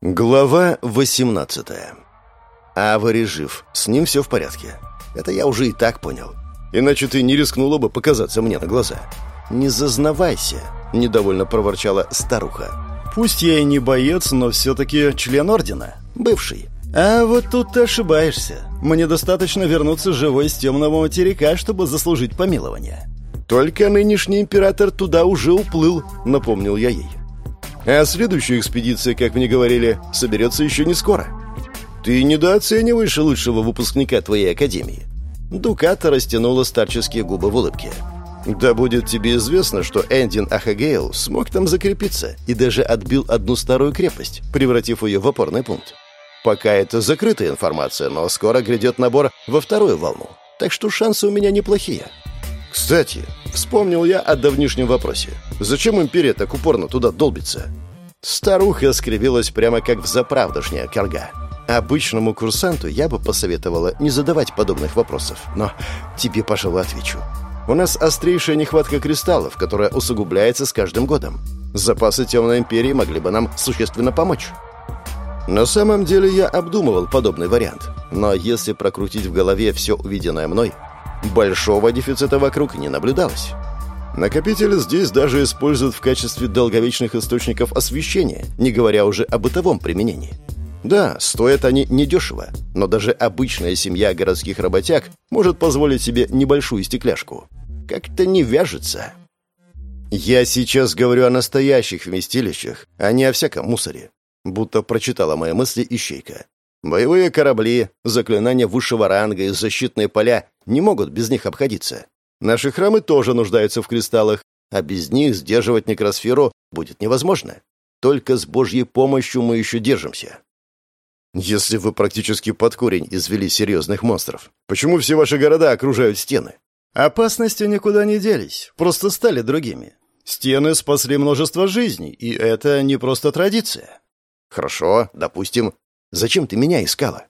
Глава 18. Авари жив, с ним все в порядке. Это я уже и так понял. Иначе ты не рискнула бы показаться мне на глаза. «Не зазнавайся», — недовольно проворчала старуха. «Пусть я и не боец, но все-таки член ордена. Бывший. А вот тут ты ошибаешься. Мне достаточно вернуться живой с темного материка, чтобы заслужить помилование». «Только нынешний император туда уже уплыл», — напомнил я ей. «А следующая экспедиция, как мне говорили, соберется еще не скоро. Ты недооцениваешь лучшего выпускника твоей академии». Дуката растянула старческие губы в улыбке. «Да будет тебе известно, что Эндин Ахагейл смог там закрепиться и даже отбил одну старую крепость, превратив ее в опорный пункт. Пока это закрытая информация, но скоро грядет набор во вторую волну, так что шансы у меня неплохие». «Кстати, вспомнил я о давнишнем вопросе. Зачем империя так упорно туда долбится?» Старуха скривилась прямо как взаправдошняя карга. Обычному курсанту я бы посоветовала не задавать подобных вопросов, но тебе, пожалуй, отвечу. У нас острейшая нехватка кристаллов, которая усугубляется с каждым годом. Запасы Темной Империи могли бы нам существенно помочь. На самом деле я обдумывал подобный вариант, но если прокрутить в голове все увиденное мной, большого дефицита вокруг не наблюдалось. Накопители здесь даже используют в качестве долговечных источников освещения, не говоря уже о бытовом применении. Да, стоят они недешево, но даже обычная семья городских работяг может позволить себе небольшую стекляшку. Как-то не вяжется. Я сейчас говорю о настоящих вместилищах, а не о всяком мусоре. Будто прочитала мои мысли ищейка. Боевые корабли, заклинания высшего ранга и защитные поля не могут без них обходиться. Наши храмы тоже нуждаются в кристаллах, а без них сдерживать некросферу будет невозможно. Только с Божьей помощью мы еще держимся. Если вы практически под корень извели серьезных монстров, почему все ваши города окружают стены? Опасности никуда не делись, просто стали другими. Стены спасли множество жизней, и это не просто традиция. Хорошо, допустим. Зачем ты меня искала?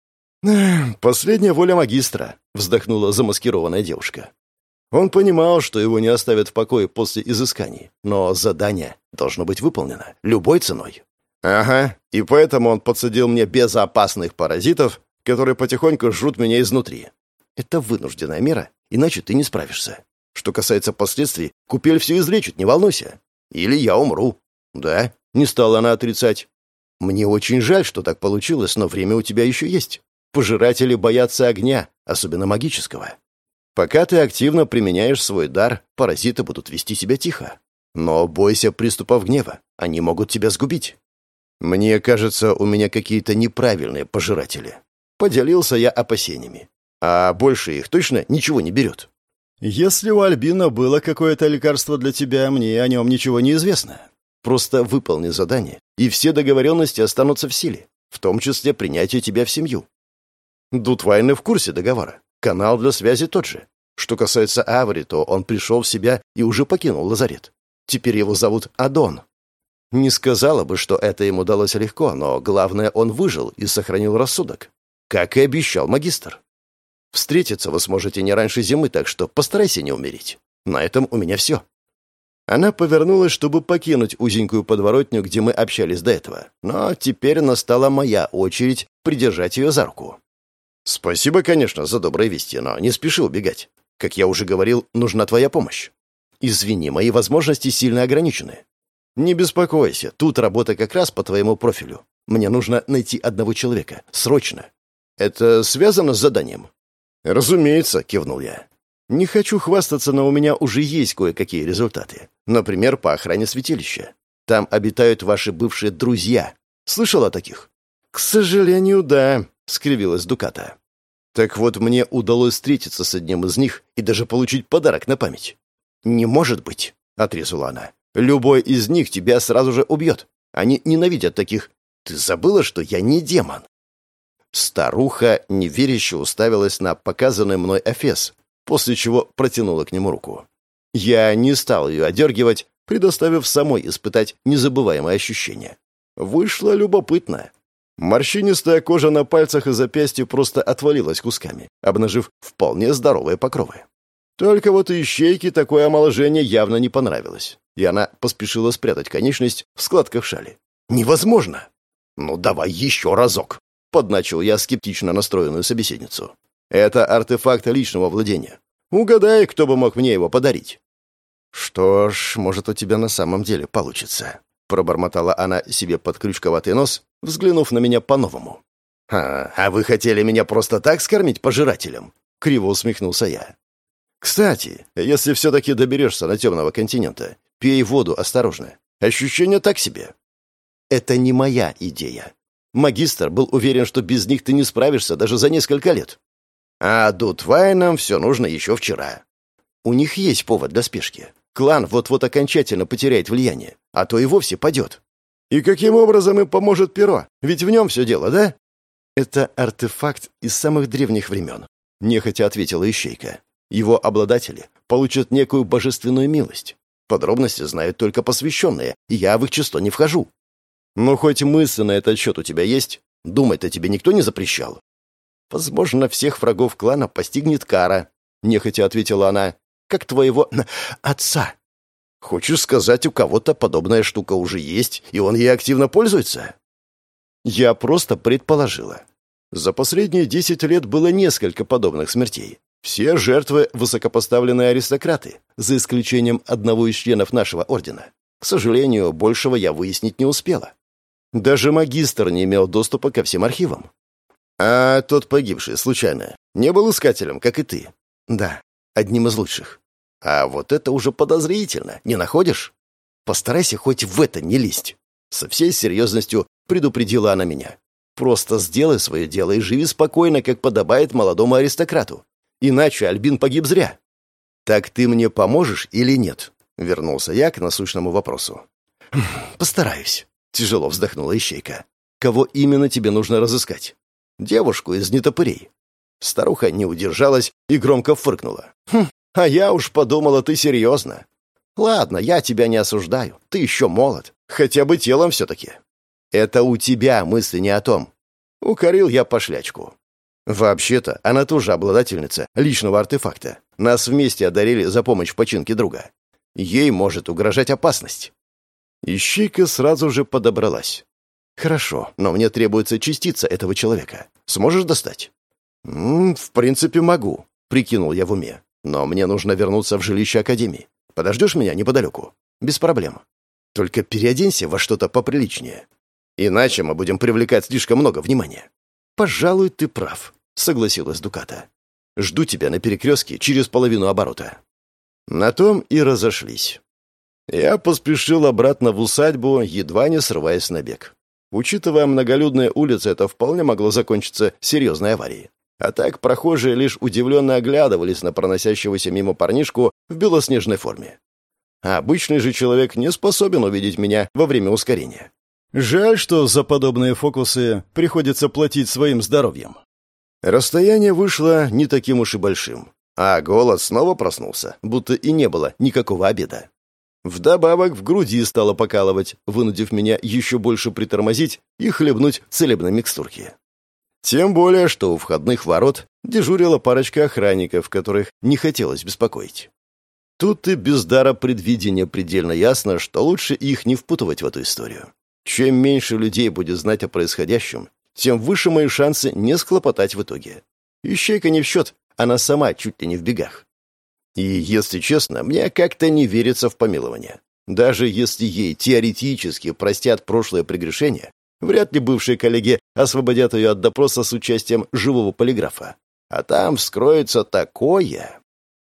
Последняя воля магистра, вздохнула замаскированная девушка. Он понимал, что его не оставят в покое после изысканий, но задание должно быть выполнено любой ценой. Ага, и поэтому он подсадил мне безопасных паразитов, которые потихоньку жрут меня изнутри. Это вынужденная мера, иначе ты не справишься. Что касается последствий, купель все излечит, не волнуйся. Или я умру. Да, не стала она отрицать. Мне очень жаль, что так получилось, но время у тебя еще есть. Пожиратели боятся огня, особенно магического. Пока ты активно применяешь свой дар, паразиты будут вести себя тихо. Но бойся приступов гнева, они могут тебя сгубить. Мне кажется, у меня какие-то неправильные пожиратели. Поделился я опасениями. А больше их точно ничего не берет. Если у Альбина было какое-то лекарство для тебя, мне о нем ничего не известно. Просто выполни задание, и все договоренности останутся в силе, в том числе принятие тебя в семью. Дутвайны в курсе договора. Канал для связи тот же. Что касается Авари, то он пришел в себя и уже покинул лазарет. Теперь его зовут Адон. Не сказала бы, что это ему удалось легко, но главное, он выжил и сохранил рассудок. Как и обещал магистр. Встретиться вы сможете не раньше зимы, так что постарайся не умереть. На этом у меня все. Она повернулась, чтобы покинуть узенькую подворотню, где мы общались до этого. Но теперь настала моя очередь придержать ее за руку. Спасибо, конечно, за добрые вести, но не спеши убегать. Как я уже говорил, нужна твоя помощь. Извини, мои возможности сильно ограничены. Не беспокойся, тут работа как раз по твоему профилю. Мне нужно найти одного человека. Срочно. Это связано с заданием? Разумеется, кивнул я. Не хочу хвастаться, но у меня уже есть кое-какие результаты. Например, по охране святилища. Там обитают ваши бывшие друзья. Слышал о таких? К сожалению, да, скривилась Дуката. Так вот, мне удалось встретиться с одним из них и даже получить подарок на память. Не может быть, отрезала она. Любой из них тебя сразу же убьет. Они ненавидят таких. Ты забыла, что я не демон? Старуха неверяще уставилась на показанный мной эфес, после чего протянула к нему руку. Я не стал ее одергивать, предоставив самой испытать незабываемое ощущение. Вышло любопытно. Морщинистая кожа на пальцах и запястье просто отвалилась кусками, обнажив вполне здоровые покровы. Только вот ищейке такое омоложение явно не понравилось, и она поспешила спрятать конечность в складках шали. «Невозможно!» «Ну, давай еще разок», — подначил я скептично настроенную собеседницу. «Это артефакт личного владения. Угадай, кто бы мог мне его подарить». «Что ж, может, у тебя на самом деле получится», — пробормотала она себе под крючковатый нос, взглянув на меня по-новому. «А вы хотели меня просто так скормить пожирателем?» — криво усмехнулся я. «Кстати, если все-таки доберешься на темного континента, пей воду осторожно. Ощущение так себе». «Это не моя идея. Магистр был уверен, что без них ты не справишься даже за несколько лет. А Дутвайнам все нужно еще вчера. У них есть повод для спешки. Клан вот-вот окончательно потеряет влияние, а то и вовсе падет. И каким образом им поможет перо? Ведь в нем все дело, да?» «Это артефакт из самых древних времен», — нехотя ответила Ищейка. «Его обладатели получат некую божественную милость. Подробности знают только посвященные, и я в их число не вхожу». «Ну, хоть мысли на этот счет у тебя есть? Думать-то тебе никто не запрещал?» «Возможно, всех врагов клана постигнет кара», — нехотя ответила она, — «как твоего отца». «Хочешь сказать, у кого-то подобная штука уже есть, и он ей активно пользуется?» «Я просто предположила. За последние 10 лет было несколько подобных смертей. Все жертвы — высокопоставленные аристократы, за исключением одного из членов нашего ордена. К сожалению, большего я выяснить не успела. Даже магистр не имел доступа ко всем архивам». «А тот погибший, случайно, не был искателем, как и ты?» «Да, одним из лучших». «А вот это уже подозрительно, не находишь? Постарайся хоть в это не лезть». Со всей серьезностью предупредила она меня. «Просто сделай свое дело и живи спокойно, как подобает молодому аристократу. Иначе Альбин погиб зря». «Так ты мне поможешь или нет?» Вернулся я к насущному вопросу. «Постараюсь», — тяжело вздохнула Ищейка. «Кого именно тебе нужно разыскать?» «Девушку из нетопырей». Старуха не удержалась и громко фыркнула. «А я уж подумала, ты серьезно. Ладно, я тебя не осуждаю, ты еще молод, хотя бы телом все-таки. Это у тебя мысли не о том». Укорил я пошлячку. Вообще-то, она тоже обладательница личного артефакта. Нас вместе одарили за помощь в починке друга. Ей может угрожать опасность. Ищейка сразу же подобралась. «Хорошо, но мне требуется частица этого человека. Сможешь достать?» «В принципе, могу», — прикинул я в уме. «Но мне нужно вернуться в жилище Академии. Подождешь меня неподалеку?» «Без проблем. Только переоденься во что-то поприличнее. Иначе мы будем привлекать слишком много внимания». «Пожалуй, ты прав», — согласилась Дуката. «Жду тебя на перекрестке через половину оборота». На том и разошлись. Я поспешил обратно в усадьбу, едва не срываясь на бег. Учитывая многолюдные улицы, это вполне могло закончиться серьезной аварией. А так прохожие лишь удивленно оглядывались на проносящегося мимо парнишку в белоснежной форме. А обычный же человек не способен увидеть меня во время ускорения. Жаль, что за подобные фокусы приходится платить своим здоровьем. Расстояние вышло не таким уж и большим, а голод снова проснулся, будто и не было никакого обеда. Вдобавок в груди стало покалывать, вынудив меня еще больше притормозить и хлебнуть целебной микстурки. Тем более, что у входных ворот дежурила парочка охранников, которых не хотелось беспокоить. Тут и без дара предвидения предельно ясно, что лучше их не впутывать в эту историю. Чем меньше людей будет знать о происходящем, тем выше мои шансы не схлопотать в итоге. Ищейка не в счет, она сама чуть ли не в бегах. И, если честно, мне как-то не верится в помилование. Даже если ей теоретически простят прошлое прегрешение, вряд ли бывшие коллеги освободят ее от допроса с участием живого полиграфа. А там вскроется такое...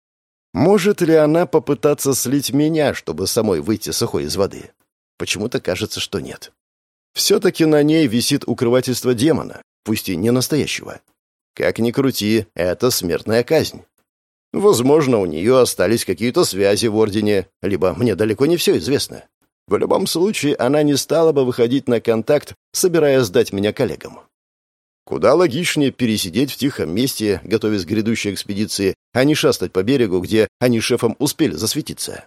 Может ли она попытаться слить меня, чтобы самой выйти сухой из воды? Почему-то кажется, что нет. Все-таки на ней висит укрывательство демона, пусть и не настоящего. Как ни крути, это смертная казнь. Возможно, у нее остались какие-то связи в Ордене, либо мне далеко не все известно. В любом случае, она не стала бы выходить на контакт, собираясь сдать меня коллегам. Куда логичнее пересидеть в тихом месте, готовясь к грядущей экспедиции, а не шастать по берегу, где они шефом успели засветиться.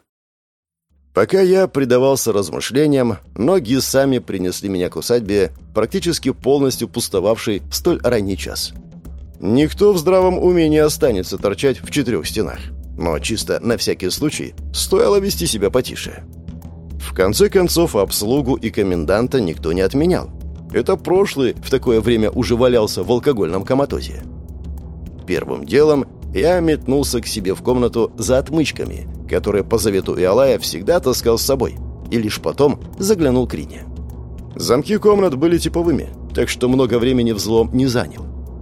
Пока я предавался размышлениям, ноги сами принесли меня к усадьбе, практически полностью пустовавшей в столь ранний час. Никто в здравом уме не останется торчать в 4 стенах, но чисто на всякий случай стоило вести себя потише. В конце концов, обслугу и коменданта никто не отменял. Это прошлый в такое время уже валялся в алкогольном коматозе. Первым делом я метнулся к себе в комнату за отмычками, которые по завету Иолая всегда таскал с собой, и лишь потом заглянул к Рине. Замки комнат были типовыми, так что много времени взлом не занял.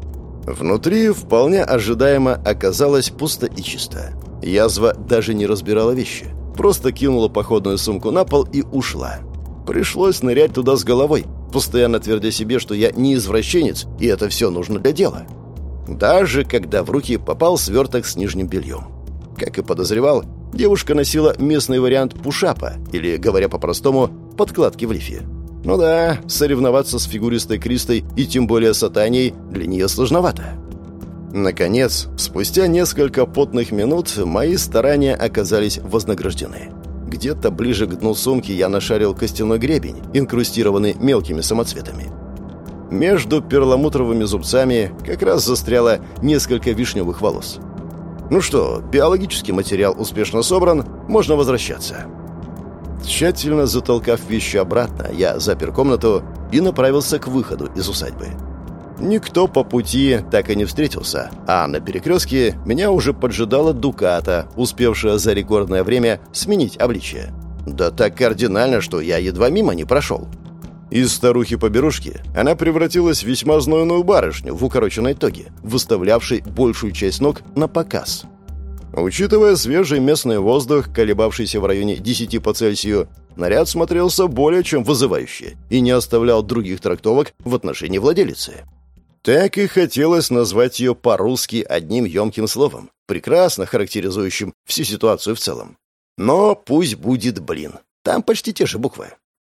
Внутри вполне ожидаемо оказалось пусто и чисто. Язва даже не разбирала вещи, просто кинула походную сумку на пол и ушла. Пришлось нырять туда с головой, постоянно твердя себе, что я не извращенец, и это все нужно для дела. Даже когда в руки попал сверток с нижним бельем. Как и подозревал, девушка носила местный вариант пушапа, или, говоря по-простому, подкладки в лифе. Ну да, соревноваться с фигуристой Кристой и тем более Сатанией для нее сложновато. Наконец, спустя несколько потных минут мои старания оказались вознаграждены. Где-то ближе к дну сумки я нашарил костяной гребень, инкрустированный мелкими самоцветами. Между перламутровыми зубцами как раз застряло несколько вишневых волос. Ну что, биологический материал успешно собран, можно возвращаться. Тщательно затолкав вещи обратно, я запер комнату и направился к выходу из усадьбы. Никто по пути так и не встретился, а на перекрестке меня уже поджидала Дуката, успевшая за рекордное время сменить обличие. Да так кардинально, что я едва мимо не прошел. Из старухи-поберушки она превратилась в весьма знойную барышню в укороченной тоге, выставлявшей большую часть ног на показ. Учитывая свежий местный воздух, колебавшийся в районе 10 по Цельсию, наряд смотрелся более чем вызывающе и не оставлял других трактовок в отношении владелицы. Так и хотелось назвать ее по-русски одним емким словом, прекрасно характеризующим всю ситуацию в целом. Но пусть будет блин. Там почти те же буквы.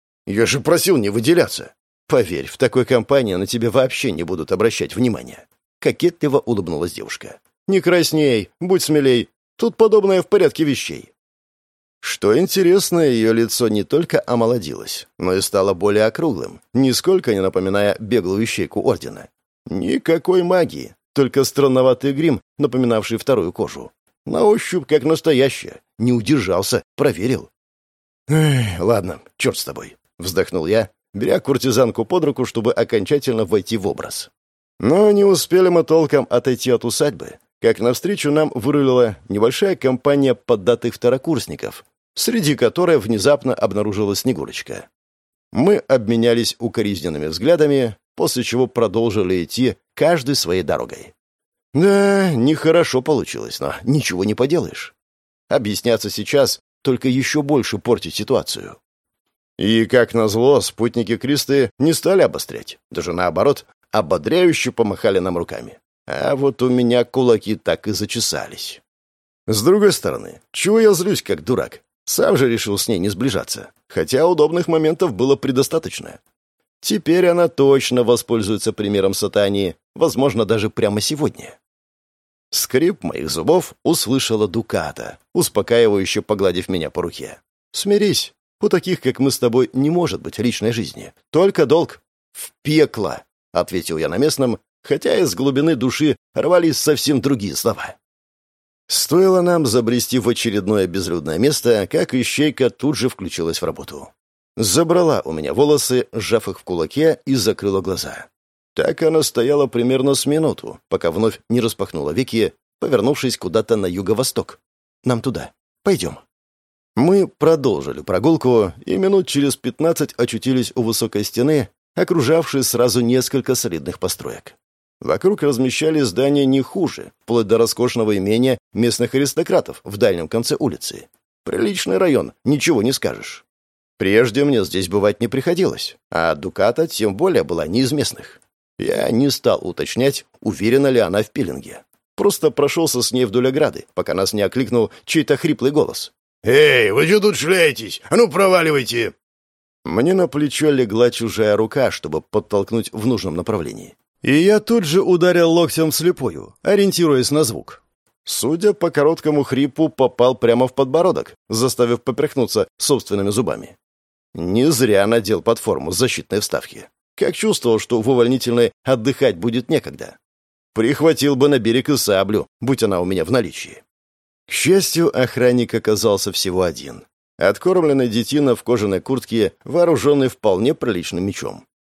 Я же просил не выделяться. Поверь, в такой компании на тебя вообще не будут обращать внимания. Кокетливо улыбнулась девушка. Не красней, будь смелей. Тут подобное в порядке вещей. Что интересно, ее лицо не только омолодилось, но и стало более округлым, нисколько не напоминая беглую ищейку ордена. Никакой магии, только странноватый грим, напоминавший вторую кожу. На ощупь как настоящая. Не удержался, проверил. Ладно, черт с тобой. Вздохнул я, беря куртизанку под руку, чтобы окончательно войти в образ. Но не успели мы толком отойти от усадьбы, как навстречу нам вырулила небольшая компания поддатых второкурсников, среди которой внезапно обнаружилась Снегурочка. Мы обменялись укоризненными взглядами, после чего продолжили идти каждый своей дорогой. Да, нехорошо получилось, но ничего не поделаешь. Объясняться сейчас только еще больше портить ситуацию. И, как назло, спутники Кристы не стали обострять. Даже наоборот, ободряюще помахали нам руками. А вот у меня кулаки так и зачесались. С другой стороны, чего я злюсь, как дурак? Сам же решил с ней не сближаться. Хотя удобных моментов было предостаточно. Теперь она точно воспользуется примером Сатании, возможно, даже прямо сегодня. Скрип моих зубов услышала Дуката, успокаивающе погладив меня по руке. «Смирись. У таких, как мы с тобой, не может быть личной жизни. Только долг. В пекло», — ответил я на местном, хотя из глубины души рвались совсем другие слова. Стоило нам забрести в очередное безлюдное место, как ищейка тут же включилась в работу. Забрала у меня волосы, сжав их в кулаке, и закрыла глаза. Так она стояла примерно с минуту, пока вновь не распахнула веки, повернувшись куда-то на юго-восток. «Нам туда. Пойдем». Мы продолжили прогулку, и минут через 15 очутились у высокой стены, окружавшей сразу несколько солидных построек. Вокруг размещались здания не хуже, вплоть до роскошного имения местных аристократов в дальнем конце улицы. Приличный район, ничего не скажешь. Прежде мне здесь бывать не приходилось, а Дуката тем более была не из местных. Я не стал уточнять, уверена ли она в пилинге. Просто прошелся с ней вдоль ограды, пока нас не окликнул чей-то хриплый голос. «Эй, вы что тут шляетесь? А ну, проваливайте!» Мне на плечо легла чужая рука, чтобы подтолкнуть в нужном направлении. И я тут же ударил локтем вслепую, ориентируясь на звук. Судя по короткому хрипу, попал прямо в подбородок, заставив поперхнуться собственными зубами. Не зря надел под форму защитной вставки. Как чувствовал, что в увольнительной отдыхать будет некогда. Прихватил бы на берег и саблю, будь она у меня в наличии. К счастью, охранник оказался всего один. Откормленный детина в кожаной куртке, вооруженный вполне приличным мечом.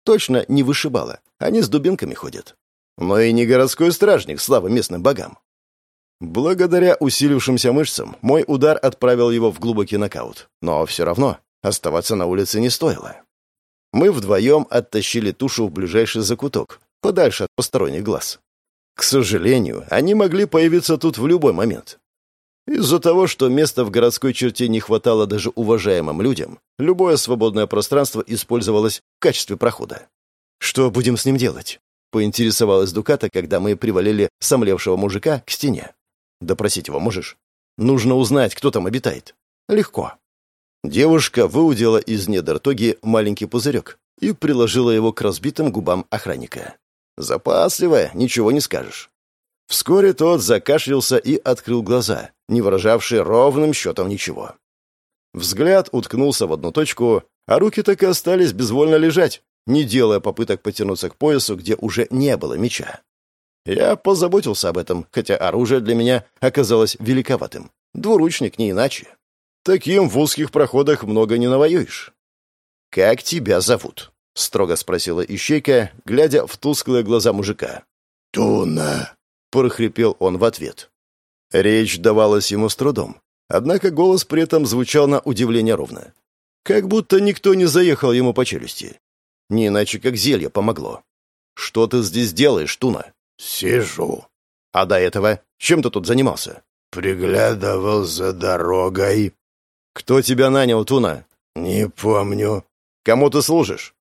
Точно не вышибала. Они с дубинками ходят. Но и не городской стражник, слава местным богам. Благодаря усилившимся мышцам мой удар отправил его в глубокий нокаут. Но все равно оставаться на улице не стоило. Мы вдвоем оттащили тушу в ближайший закуток, подальше от посторонних глаз. К сожалению, они могли появиться тут в любой момент. Из-за того, что места в городской черте не хватало даже уважаемым людям, любое свободное пространство использовалось в качестве прохода. «Что будем с ним делать?» — поинтересовалась Дуката, когда мы привалили сомлевшего мужика к стене. «Допросить его можешь? Нужно узнать, кто там обитает». «Легко». Девушка выудила из недр тоги маленький пузырек и приложила его к разбитым губам охранника. Запасливая, ничего не скажешь. Вскоре тот закашлялся и открыл глаза, не выражавшие ровным счетом ничего. Взгляд уткнулся в одну точку, а руки так и остались безвольно лежать, не делая попыток потянуться к поясу, где уже не было меча. Я позаботился об этом, хотя оружие для меня оказалось великоватым. Двуручник не иначе. Таким в узких проходах много не навоюешь. «Как тебя зовут?» — строго спросила ищейка, глядя в тусклые глаза мужика. «Туна!» — прохрипел он в ответ. Речь давалась ему с трудом, однако голос при этом звучал на удивление ровно. Как будто никто не заехал ему по челюсти. Не иначе, как зелье помогло. «Что ты здесь делаешь, Туна?» «Сижу». «А до этого чем ты тут занимался?» «Приглядывал за дорогой». «Кто тебя нанял, Туна?» «Не помню». «Кому ты служишь?»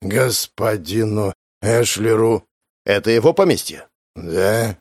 «Господину Эшлеру». «Это его поместье?» «Да».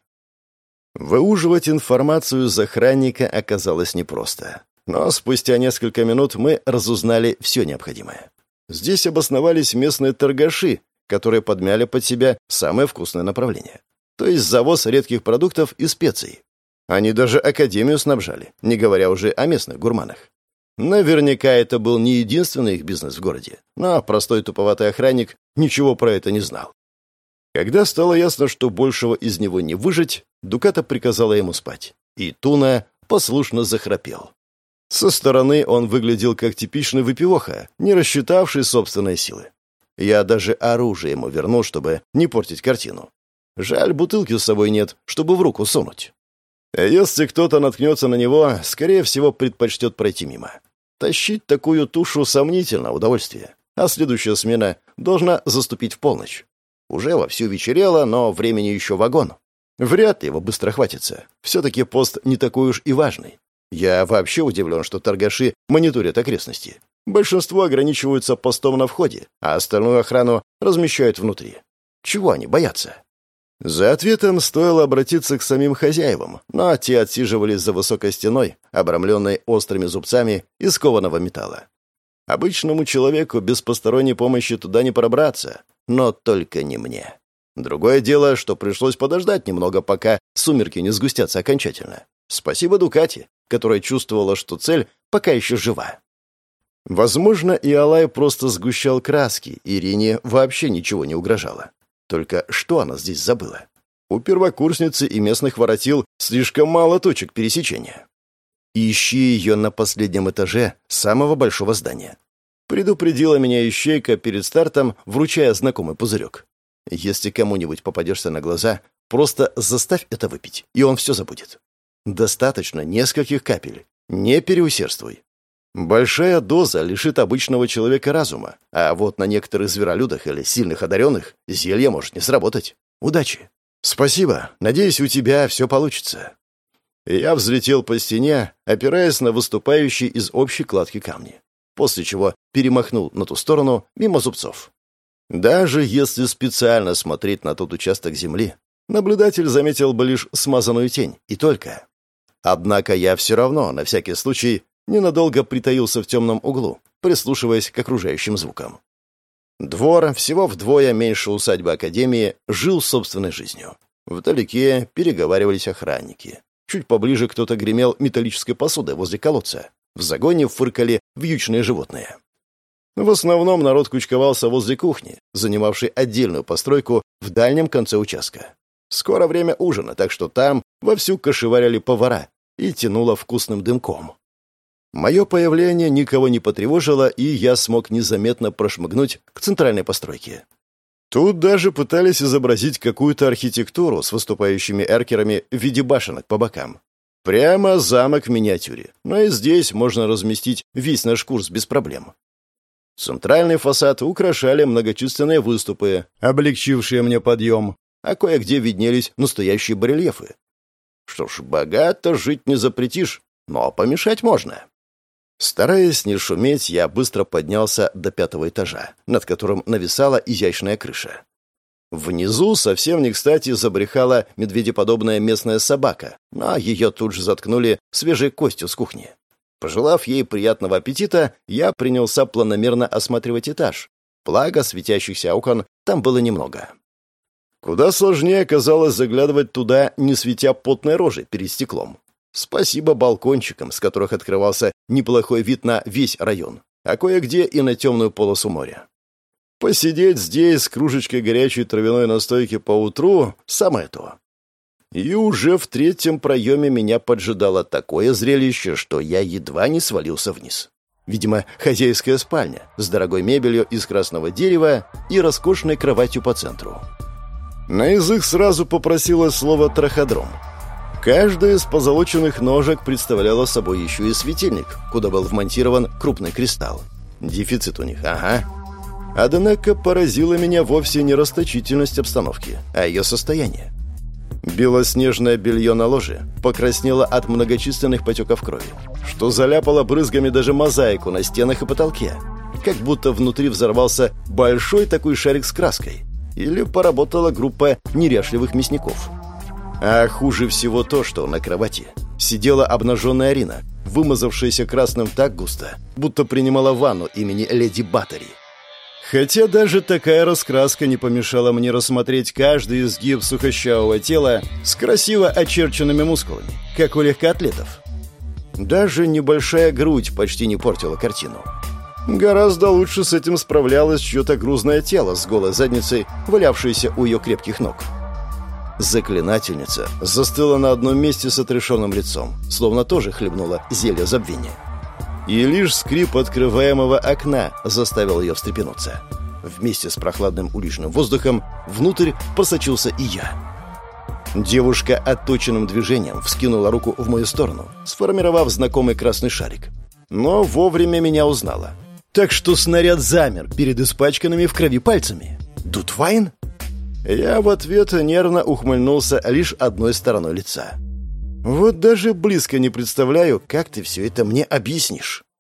Выуживать информацию из охранника оказалось непросто. Но спустя несколько минут мы разузнали все необходимое. Здесь обосновались местные торгаши, которые подмяли под себя самое вкусное направление. То есть завоз редких продуктов и специй. Они даже академию снабжали, не говоря уже о местных гурманах. Наверняка это был не единственный их бизнес в городе, но простой туповатый охранник ничего про это не знал. Когда стало ясно, что большего из него не выжить, Дуката приказала ему спать, и Туна послушно захрапел. Со стороны он выглядел как типичный выпивоха, не рассчитавший собственные силы. Я даже оружие ему вернул, чтобы не портить картину. Жаль, бутылки с собой нет, чтобы в руку сунуть. А если кто-то наткнется на него, скорее всего, предпочтет пройти мимо. Тащить такую тушу — сомнительное удовольствие, а следующая смена должна заступить в полночь. Уже вовсю вечерело, но времени еще вагон. Вряд ли его быстро хватится. Все-таки пост не такой уж и важный. Я вообще удивлен, что торгаши мониторят окрестности. Большинство ограничиваются постом на входе, а остальную охрану размещают внутри. Чего они боятся? За ответом стоило обратиться к самим хозяевам, но те отсиживались за высокой стеной, обрамленной острыми зубцами из кованого металла. Обычному человеку без посторонней помощи туда не пробраться, но только не мне. Другое дело, что пришлось подождать немного, пока сумерки не сгустятся окончательно. Спасибо Дукате, которая чувствовала, что цель пока еще жива. Возможно, Иолай просто сгущал краски, Ирине вообще ничего не угрожало. Только что она здесь забыла? У первокурсницы и местных воротил слишком мало точек пересечения. Ищи ее на последнем этаже самого большого здания. Предупредила меня ищейка перед стартом, вручая знакомый пузырек. Если кому-нибудь попадешься на глаза, просто заставь это выпить, и он все забудет. Достаточно нескольких капель. Не переусердствуй. Большая доза лишит обычного человека разума, а вот на некоторых зверолюдах или сильных одаренных зелье может не сработать. Удачи. Спасибо. Надеюсь, у тебя все получится. Я взлетел по стене, опираясь на выступающие из общей кладки камни, после чего перемахнул на ту сторону мимо зубцов. Даже если специально смотреть на тот участок земли, наблюдатель заметил бы лишь смазанную тень, и только. Однако я все равно, на всякий случай, ненадолго притаился в темном углу, прислушиваясь к окружающим звукам. Двор, всего вдвое меньше усадьбы Академии, жил собственной жизнью. Вдалеке переговаривались охранники. Чуть поближе кто-то гремел металлической посудой возле колодца. В загоне фыркали вьючные животные. В основном народ кучковался возле кухни, занимавшей отдельную постройку в дальнем конце участка. Скоро время ужина, так что там вовсю кошеварили повара и тянуло вкусным дымком. Мое появление никого не потревожило, и я смог незаметно прошмыгнуть к центральной постройке. Тут даже пытались изобразить какую-то архитектуру с выступающими эркерами в виде башенок по бокам. Прямо замок в миниатюре. Но и здесь можно разместить весь наш курс без проблем. Центральный фасад украшали многочисленные выступы, облегчившие мне подъем, а кое-где виднелись настоящие барельефы. Что ж, богато жить не запретишь, но помешать можно. Стараясь не шуметь, я быстро поднялся до 5-го этажа, над которым нависала изящная крыша. Внизу совсем не кстати забрехала медведеподобная местная собака, но ее тут же заткнули свежей костью с кухни. Пожелав ей приятного аппетита, я принялся планомерно осматривать этаж. Благо, светящихся окон там было немного. Куда сложнее оказалось заглядывать туда, не светя потной рожей перед стеклом. Спасибо балкончикам, с которых открывался неплохой вид на весь район, а кое-где и на темную полосу моря. Посидеть здесь с кружечкой горячей травяной настойки поутру — самое то. И уже в 3-м проеме меня поджидало такое зрелище, что я едва не свалился вниз. Видимо, хозяйская спальня с дорогой мебелью из красного дерева и роскошной кроватью по центру. На язык сразу попросилось слово «траходром». Каждая из позолоченных ножек представляла собой еще и светильник, куда был вмонтирован крупный кристалл. Дефицит у них, ага. Однако поразила меня вовсе не расточительность обстановки, а ее состояние. Белоснежное белье на ложе покраснело от многочисленных потеков крови, что заляпало брызгами даже мозаику на стенах и потолке, как будто внутри взорвался большой такой шарик с краской, или поработала группа неряшливых мясников. А хуже всего то, что на кровати сидела обнаженная Арина, вымазавшаяся красным так густо, будто принимала ванну имени леди Баттери. Хотя даже такая раскраска не помешала мне рассмотреть каждый изгиб сухощавого тела с красиво очерченными мускулами, как у легкоатлетов. Даже небольшая грудь почти не портила картину. Гораздо лучше с этим справлялось чье-то грузное тело с голой задницей, валявшееся у ее крепких ног. Заклинательница застыла на одном месте с отрешенным лицом, словно тоже хлебнула зелье забвения. И лишь скрип открываемого окна заставил ее встрепенуться. Вместе с прохладным уличным воздухом внутрь просочился и я. Девушка отточенным движением вскинула руку в мою сторону, сформировав знакомый красный шарик. Но вовремя меня узнала. Так что снаряд замер перед испачканными в крови пальцами. «Дутвайн?» Я в ответ нервно ухмыльнулся лишь одной стороной лица. «Вот даже близко не представляю, как ты все это мне объяснишь».